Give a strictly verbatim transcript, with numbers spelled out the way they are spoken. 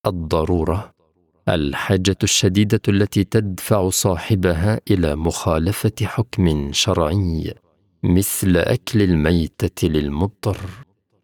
الضرورة، الحاجة الشديدة التي تدفع صاحبها إلى مخالفة حكم شرعي، مثل أكل الميتة للمضطر.